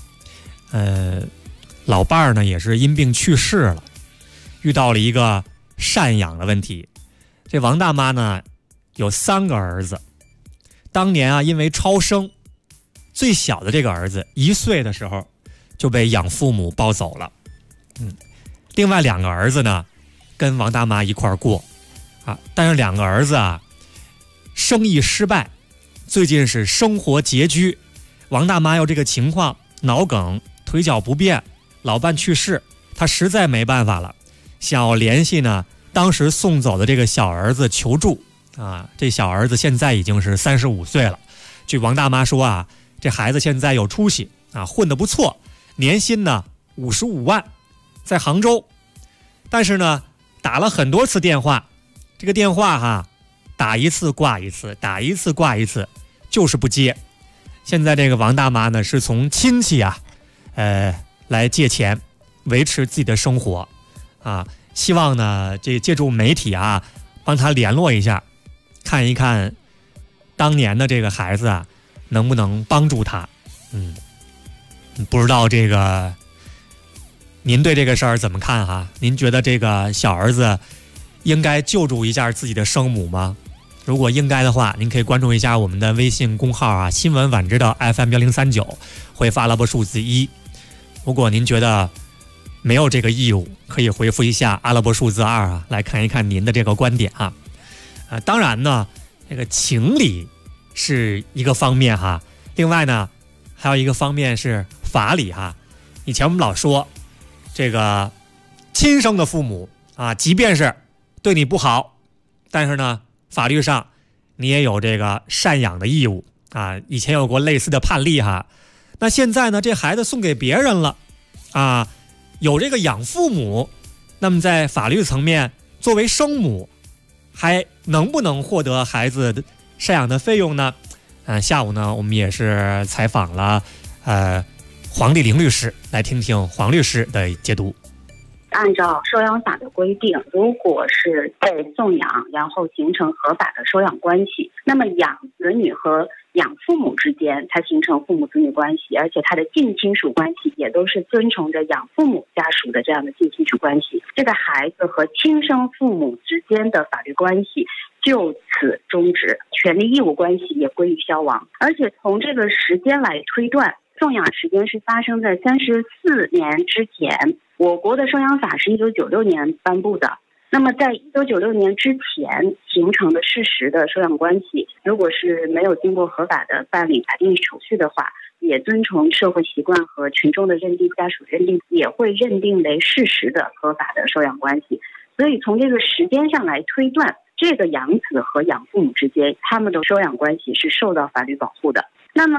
老伴儿呢也是因病去世了，遇到了一个赡养的问题。这王大妈呢有3个儿子，当年啊因为超生，最小的这个儿子1岁的时候就被养父母抱走了。另外2个儿子呢跟王大妈一块儿过啊，但是2个儿子啊生意失败，最近是生活拮据。王大妈有这个情况，脑梗，腿脚不便，老伴去世，她实在没办法了，想要联系呢当时送走的这个小儿子求助啊。这小儿子现在已经是35岁了，据王大妈说啊，这孩子现在有出息啊，混得不错，年薪呢55万，在杭州。但是呢打了很多次电话，这个电话哈打一次挂一次，打一次挂一次，就是不接。现在这个王大妈呢是从亲戚啊来借钱维持自己的生活啊，希望呢这借助媒体啊帮他联络一下，看一看当年的这个孩子啊能不能帮助他。不知道这个您对这个事儿怎么看哈？您觉得这个小儿子应该救助一下自己的生母吗？如果应该的话，您可以关注一下我们的微信公号啊，新闻晚知道 FM1039，回发阿拉伯数字1。如果您觉得没有这个义务，可以回复一下阿拉伯数字2啊，来看一看您的这个观点哈。当然呢，这个情理是一个方面哈，另外呢，还有一个方面是法理哈。以前我们老说，这个亲生的父母啊，即便是对你不好，但是呢，法律上你也有这个赡养的义务啊。以前有过类似的判例哈。那现在呢，这孩子送给别人了啊，有这个养父母，那么在法律层面，作为生母，还能不能获得孩子的赡养的费用呢？下午呢，我们也是采访了黄丽玲律师，来听听黄律师的解读。 按照收养法的规定，如果是被送养，然后形成合法的收养关系，那么养子女和养父母之间才形成父母子女关系，而且他的近亲属关系也都是遵从着养父母家属的这样的近亲属关系，这个孩子和亲生父母之间的法律关系就此终止，权利义务关系也归于消亡。而且从这个时间来推断，送养时间是发生在34年之前。我国的收养法是1996年颁布的，那么在1996年之前形成的事实的收养关系，如果是没有经过合法的办理法定手续的话，也遵从社会习惯和群众的认定，家属认定，也会认定为事实的合法的收养关系。所以从这个时间上来推断，这个养子和养父母之间他们的收养关系是受到法律保护的。那么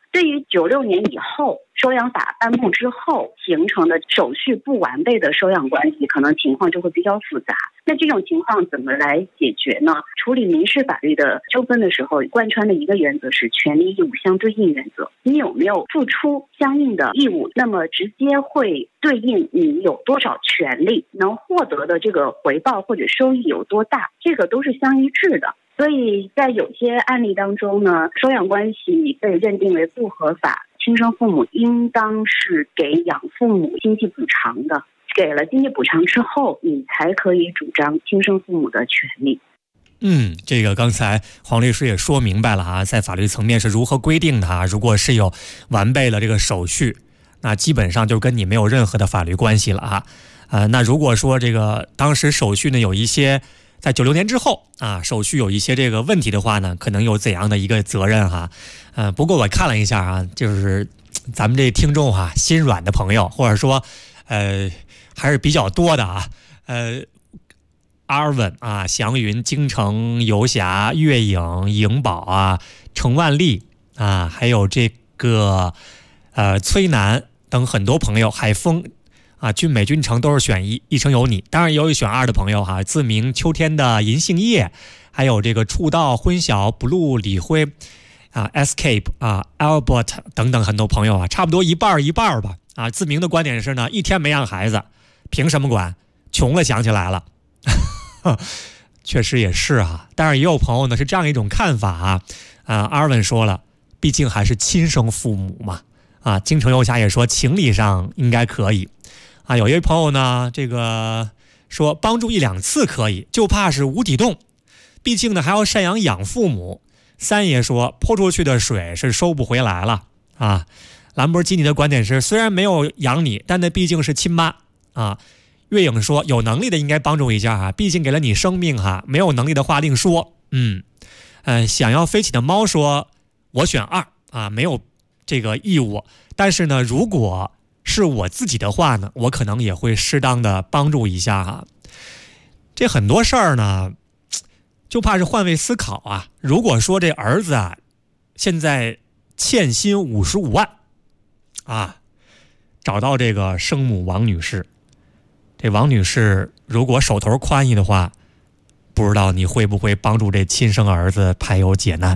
对于96年以后收养法颁布之后形成的手续不完备的收养关系，可能情况就会比较复杂。那这种情况怎么来解决呢？处理民事法律的纠纷的时候，贯穿的一个原则是权利义务相对应原则。你有没有付出相应的义务，那么直接会对应你有多少权利，能获得的这个回报或者收益有多大，这个都是相一致的。所以在有些案例当中呢，收养关系被认定为不合法，亲生父母应当是给养父母经济补偿的，给了经济补偿之后，你才可以主张亲生父母的权利。 这个刚才黄律师也说明白了啊，在法律层面是如何规定的啊。如果是有完备了这个手续，那基本上就跟你没有任何的法律关系了啊。那如果说这个当时手续呢有一些在96年之后啊，手续有一些这个问题的话呢，可能有怎样的一个责任哈？不过我看了一下啊，就是咱们这听众哈，心软的朋友，或者说还是比较多的啊。阿尔文啊，祥云、京城、游侠、月影、颖宝啊、程万丽啊，还有这个崔楠等很多朋友，海峰啊，俊美、君城都是选1，一城有你。当然也有选2的朋友哈，自明、秋天的银杏叶，还有这个触道、昏晓、blue、李辉啊、escape 啊、Albert 等等很多朋友啊，差不多一半一半吧。啊，自明的观点是呢，一天没养孩子，凭什么管？穷了想起来了。确实也是啊，但是也有朋友呢是这样一种看法啊。阿尔文说了，毕竟还是亲生父母嘛。啊，京城游侠也说情理上应该可以。啊，有一位朋友呢，这个说帮助1、2次可以，就怕是无底洞，毕竟呢还要赡养养父母。三爷说泼出去的水是收不回来了啊。兰博基尼的观点是，虽然没有养你，但那毕竟是亲妈啊。月影说有能力的应该帮助一下哈，毕竟给了你生命哈，没有能力的话另说。想要飞起的猫说，我选2啊，没有这个义务，但是呢，如果是我自己的话呢，我可能也会适当的帮助一下哈。这很多事儿呢，就怕是换位思考啊。如果说这儿子啊，现在欠薪55万啊，找到这个生母王女士。这王女士如果手头宽裕的话，不知道你会不会帮助这亲生儿子排忧解难。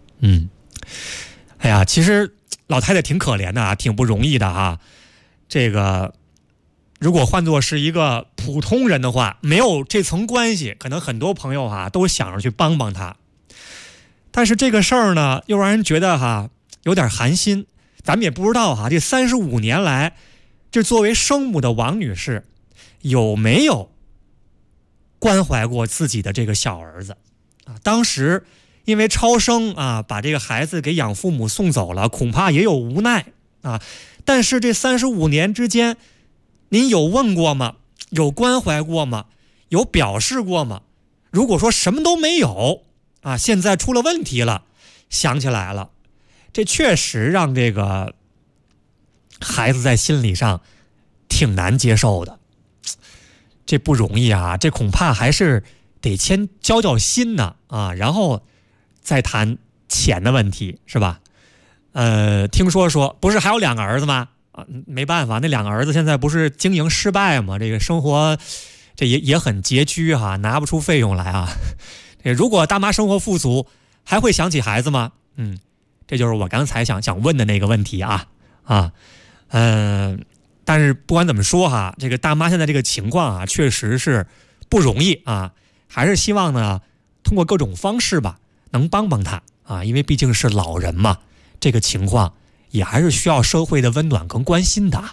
哎呀，其实老太太挺可怜的啊，挺不容易的啊。这个如果换作是一个普通人的话，没有这层关系，可能很多朋友啊都想着去帮帮他。但是这个事儿呢，又让人觉得哈有点寒心。咱们也不知道哈，这35年来，这作为生母的王女士有没有关怀过自己的这个小儿子啊？当时因为超生啊，把这个孩子给养父母送走了，恐怕也有无奈啊。但是这35年之间，您有问过吗？有关怀过吗？有表示过吗？如果说什么都没有啊，现在出了问题了，想起来了，这确实让这个孩子在心理上挺难接受的。这不容易啊，这恐怕还是得先交心呢啊，然后再谈钱的问题，是吧？听说不是还有2个儿子吗？啊，没办法，那2个儿子现在不是经营失败吗？这个生活这也很拮据哈，拿不出费用来啊。如果大妈生活富足，还会想起孩子吗？这就是我刚才想问的那个问题啊。但是不管怎么说哈，这个大妈现在这个情况啊，确实是不容易啊，还是希望呢，通过各种方式吧，能帮帮她啊，因为毕竟是老人嘛，这个情况也还是需要社会的温暖跟关心的。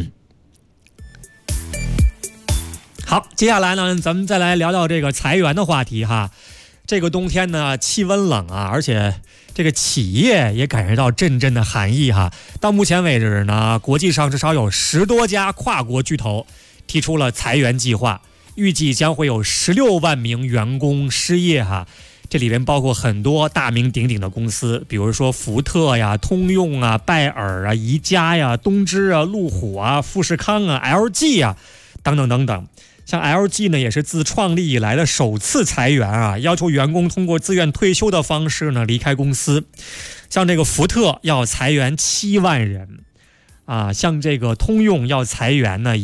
好，接下来呢，咱们再来聊聊这个裁员的话题哈。这个冬天呢，气温冷啊，而且这个企业也感觉到阵阵的寒意哈。到目前为止呢，国际上至少有10多家跨国巨头提出了裁员计划，预计将会有16万名员工失业哈。这里边包括很多大名鼎鼎的公司，比如说福特呀、通用啊、拜耳啊、宜家呀、东芝啊、路虎啊、富士康啊、LG 啊等等等等。 像 LG 呢，也是自创立以来的首次裁员啊，要求员工通过自愿退休的方式呢离开公司。像这个福特要裁员7万人啊，像这个通用要裁员呢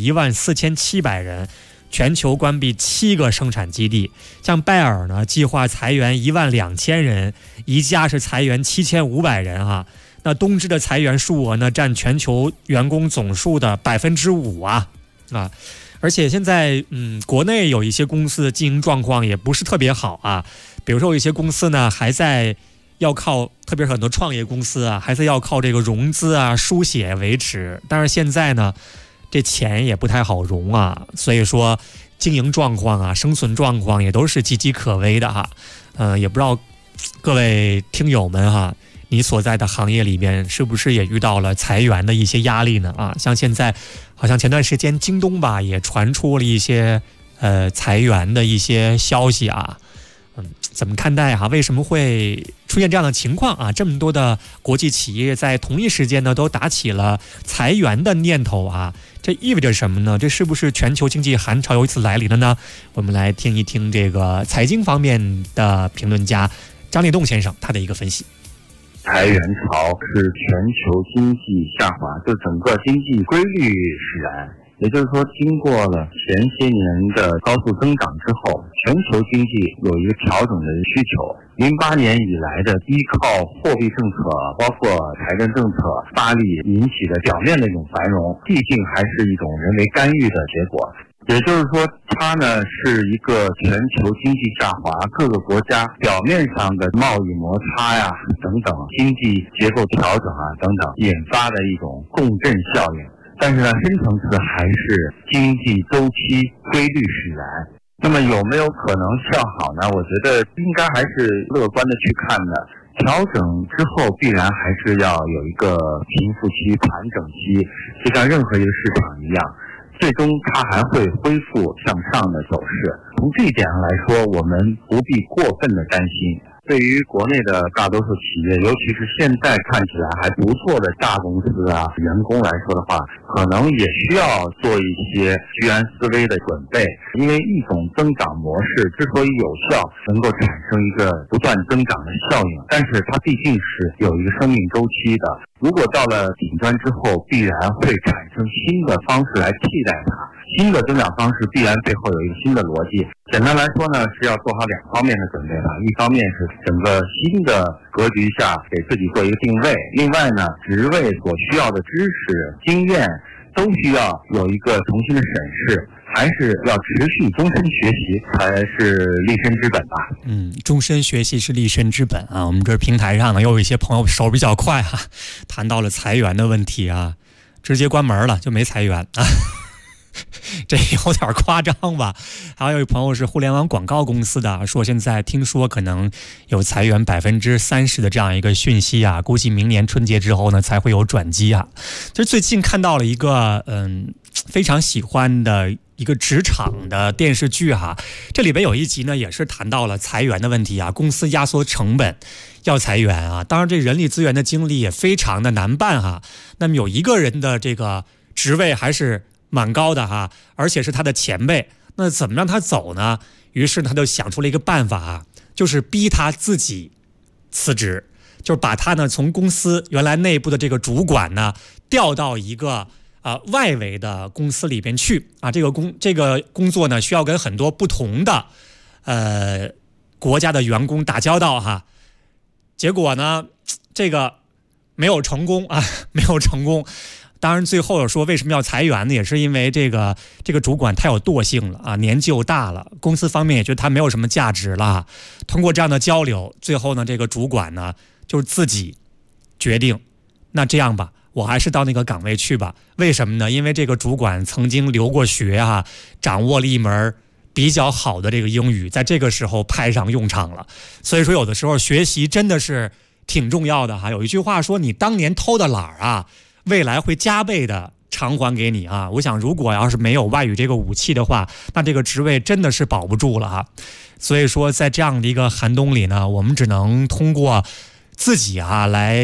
14700人，全球关闭7个生产基地。像拜耳呢，计划裁员12000人，宜家是裁员7500人啊。那东芝的裁员数额呢，占全球员工总数的5%啊。而且现在国内有一些公司的经营状况也不是特别好啊，比如说有一些公司呢还在要靠，特别是很多创业公司啊，还在要靠这个融资啊输血维持，但是现在呢这钱也不太好融啊，所以说经营状况啊生存状况也都是岌岌可危的哈。也不知道各位听友们哈，你所在的行业里边是不是也遇到了裁员的一些压力呢？啊，像现在好像前段时间京东吧也传出了一些裁员的一些消息啊。怎么看待哈？为什么会出现这样的情况啊？这么多的国际企业在同一时间呢都打起了裁员的念头啊，这意味着什么呢？这是不是全球经济寒潮又一次来临了呢？我们来听一听这个财经方面的评论家张立栋先生他的一个分析。 裁员潮是全球经济下滑，就整个经济规律使然。也就是说，经过了前些年的高速增长之后，全球经济有一个调整的需求。08年以来的依靠货币政策，包括财政政策发力引起的表面的一种繁荣，毕竟还是一种人为干预的结果。也就是说，它呢是一个全球经济下滑，各个国家表面上的贸易摩擦呀等等，经济结构调整啊等等，引发的一种共振效应。但是呢，深层次还是经济周期规律使然。那么有没有可能向好呢？我觉得应该还是乐观的去看的。调整之后必然还是要有一个平复期、盘整期，就像任何一个市场一样，最终它还会恢复向上的走势。从这一点上来说，我们不必过分的担心。对于国内的大多数企业，尤其是现在看起来还不错的大公司啊，员工来说的话，可能也需要做一些居安思危的准备。因为一种增长模式之所以有效，能够产生一个不断增长的效应，但是它毕竟是有一个生命周期的。如果到了顶端之后，必然会产生新的方式来替代它。新的增长方式必然背后有一个新的逻辑。简单来说呢，是要做好2方面的准备吧。一方面是整个新的格局下给自己做一个定位，另外呢，职位所需要的知识、经验都需要有一个重新的审视，还是要持续终身学习才是立身之本吧。 终身学习是立身之本啊。我们这平台上呢，又有一些朋友手比较快啊，谈到了裁员的问题啊，直接关门了就没裁员啊。这有点夸张吧。还有一朋友是互联网广告公司的，说现在听说可能有裁员30%的这样一个讯息啊，估计明年春节之后呢才会有转机啊。就最近看到了一个非常喜欢的一个职场的电视剧哈，这里边有一集呢也是谈到了裁员的问题啊，公司压缩成本要裁员啊，当然这人力资源的经历也非常的难办哈。那么有一个人的这个职位还是蛮高的哈，而且是他的前辈，那怎么让他走呢？于是他就想出了一个办法啊，就是逼他自己辞职，就是把他呢从公司原来内部的这个主管呢调到一个外围的公司里边去啊。这个工作呢需要跟很多不同的国家的员工打交道哈。结果呢这个没有成功啊，没有成功。当然最后说为什么要裁员呢，也是因为这个主管太有惰性了啊，年纪又大了，公司方面也觉得他没有什么价值了。通过这样的交流，最后呢这个主管呢就是自己决定，那这样吧，我还是到那个岗位去吧。为什么呢？因为这个主管曾经留过学啊，掌握了一门比较好的这个英语，在这个时候派上用场了。所以说有的时候学习真的是挺重要的哈。有一句话说，你当年偷的懒啊，未来会加倍的偿还给你啊！我想如果要是没有外语这个武器的话，那这个职位真的是保不住了哈。所以说在这样的一个寒冬里呢，我们只能通过自己来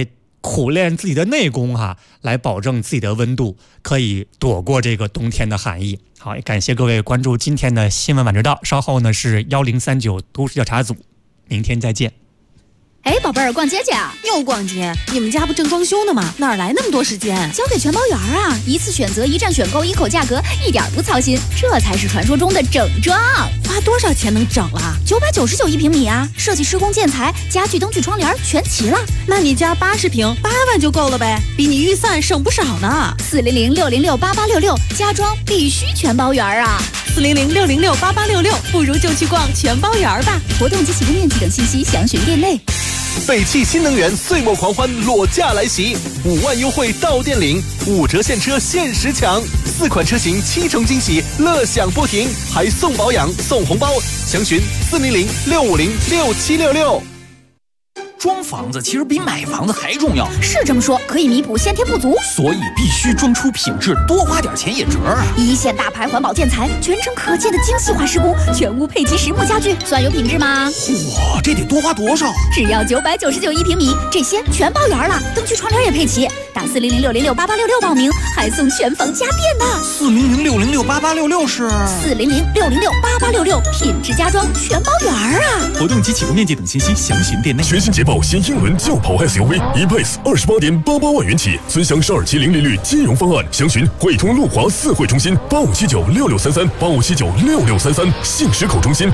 苦练自己的内功来保证自己的温度，可以躲过这个冬天的寒意。好，也感谢各位关注今天的新闻晚知道，稍后呢是1039都市调查组，明天再见。 哎，宝贝儿，逛街去啊？ 又逛街？你们家不正装修呢吗？哪来那么多时间？ 交给全包园啊！一次选择，一站选购，一口价格，一点不操心，这才是传说中的整装。 花多少钱能整了 ？999一平米啊！设计、施工、建材、家具、灯具、窗帘全齐了。 那你家80平，8万就够了呗，比你预算省不少呢。 400-606-8866，家装必须全包园啊 ！400-606-8866，不如就去逛全包园吧。 活动及起步面积等信息详询店内。 北汽新能源岁末狂欢裸驾来袭，5万优惠到店领，5折现车限时抢，4款车型7重惊喜，乐享不停，还送保养送红包，详询400-650-6766。 装房子其实比买房子还重要， 是这么说，可以弥补先天不足， 所以必须装出品质，多花点钱也值啊！ 一线大牌环保建材，全程可见的精细化施工，全屋配齐实木家具，算有品质吗？ 哇，这得多花多少？ 只要999一平米，这些全包圆了，灯具窗帘也配齐。打400-606-8866报名，还送全房家电呢。 400-606-8866是 400-606-8866，品质家装全包圆啊！ 活动及起步面积等信息详询店内。 全新捷豹新英伦轿跑 SUV E-Pace 28.88万元起，尊享12期零利率金融方案，详询汇通路华4汇中心85796633，85796633，信实口中心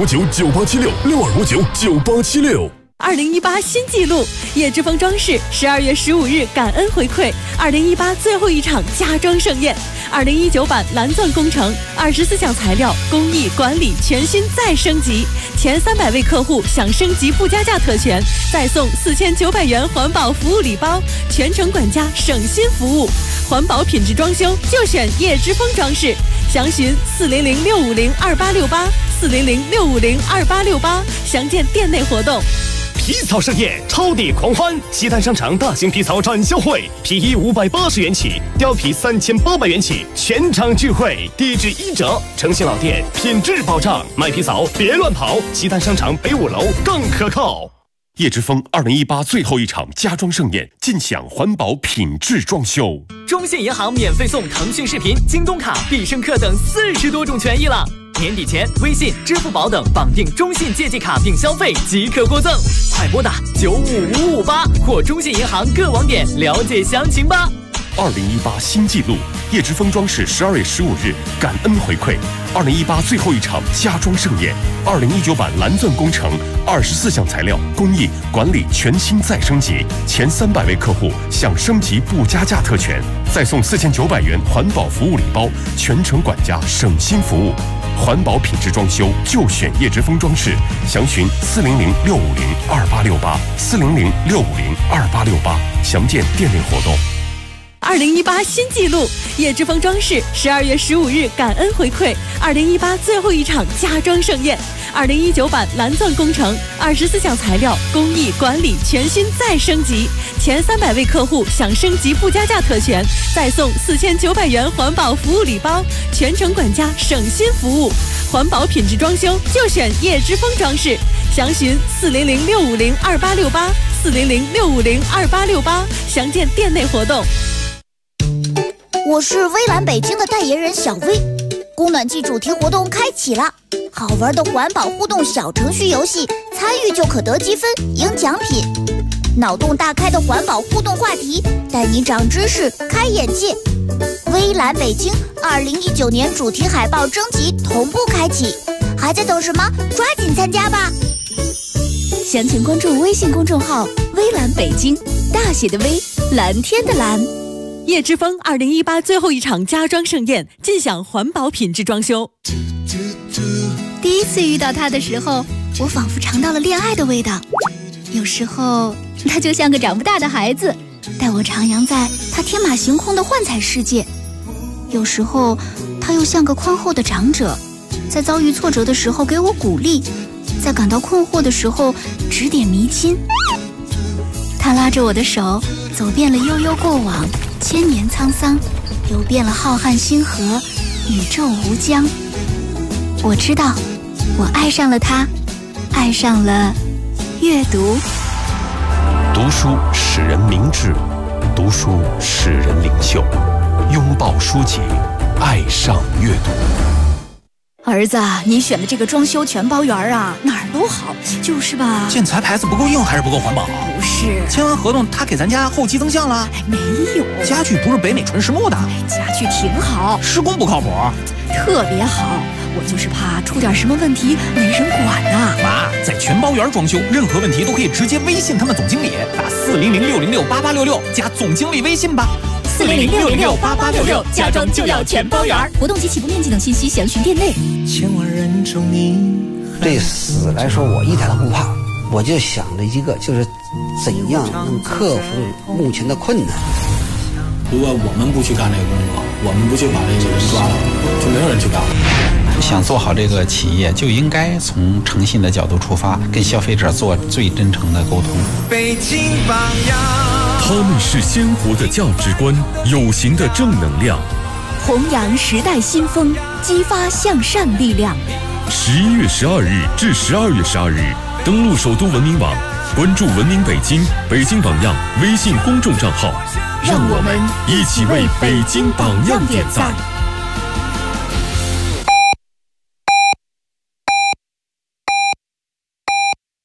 62599876，62599876。 2018新纪录，叶之峰装饰12月15日感恩回馈2018最后一场家装盛宴，2019版蓝钻工程24项材料工艺管理全新再升级，前300位客户享升级附加价特权，再送4900元环保服务礼包，全程管家省心服务，环保品质装修就选叶之峰装饰，详询400-650-2868，400-650-2868，详见店内活动。 皮草盛宴，超抵狂欢！西单商场大型皮草展销会，皮衣580元起，貂皮3800元起，全场聚会，低至1折，诚信老店，品质保障，买皮草别乱跑，西单商场北5楼更可靠。 叶之峰2018最后一场家装盛宴，尽享环保品质装修。 中信银行免费送腾讯视频、京东卡、必胜客等40多种权益了。年底前，微信、支付宝等绑定中信借记卡并消费即可获赠，快拨打95558或中信银行各网点了解详情吧。 2018新纪录，叶之峰装饰12月15日感恩回馈2018最后一场家装盛宴，2019版蓝钻工程24项材料工艺管理全新再升级，前300位客户享升级不加价特权，再送4900元环保服务礼包，全程管家省心服务。环保品质装修就选叶之峰装饰，详询400-650-2868，400-650-2868，详见店内活动。 2018新纪录，叶之峰装饰12月15日感恩回馈2018最后一场家装盛宴，2019版蓝钻工程24项材料工艺管理全新再升级，前300位客户享升级不加价特权，再送4900元环保服务礼包，全程管家省心服务，环保品质装修就选叶之峰装饰，详询400-650-2868，400-650-2868，详见店内活动。 我是微蓝北京的代言人小薇，供暖季主题活动开启了，好玩的环保互动小程序游戏，参与就可得积分赢奖品，脑洞大开的环保互动话题，带你长知识开眼界。微蓝北京2019年主题海报征集同步开启，还在等什么？抓紧参加吧！ 详情关注微信公众号微蓝北京，大写的微，蓝天的蓝。 叶之峰2018最后一场家装盛宴，尽享环保品质装修。 第一次遇到他的时候，我仿佛尝到了恋爱的味道。有时候他就像个长不大的孩子，带我徜徉在他天马行空的幻彩世界；有时候他又像个宽厚的长者，在遭遇挫折的时候给我鼓励，在感到困惑的时候指点迷津。他拉着我的手，走遍了悠悠过往，千年沧桑，游遍了浩瀚星河，宇宙无疆。我知道，我爱上了他，爱上了阅读。 读书使人明智，读书使人领袖。拥抱书籍，爱上阅读。 儿子，你选的这个装修全包园啊，哪儿都好，就是吧？ 建材牌子不够硬还是不够环保？ 不是， 签完合同他给咱家后期增项了？ 没有， 家具不是北美纯实木的。 家具挺好， 施工不靠谱， 特别好。我就是怕出点什么问题没人管呐。 妈，在全包园装修，任何问题都可以直接微信他们总经理，打400-606-8866加总经理微信吧。 400-606-8866，家装就要全包园。活动及起步面积等信息详询店内。 千万人中你。对死来说，我一点都不怕，我就想着一个，就是怎样能克服目前的困难。 如果我们不去干这个工作，我们不去把这个人抓了，就没有人去干了。 想做好这个企业，就应该从诚信的角度出发，跟消费者做最真诚的沟通。 北京榜样， 他们是鲜活的价值观，有形的正能量， 弘扬时代新风，激发向善力量。 11月12日至12月12日，登录首都文明网，关注文明北京、北京榜样微信公众账号， 让我们一起为北京榜样点赞。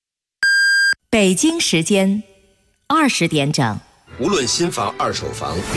北京时间20点整。 无论新房、二手房，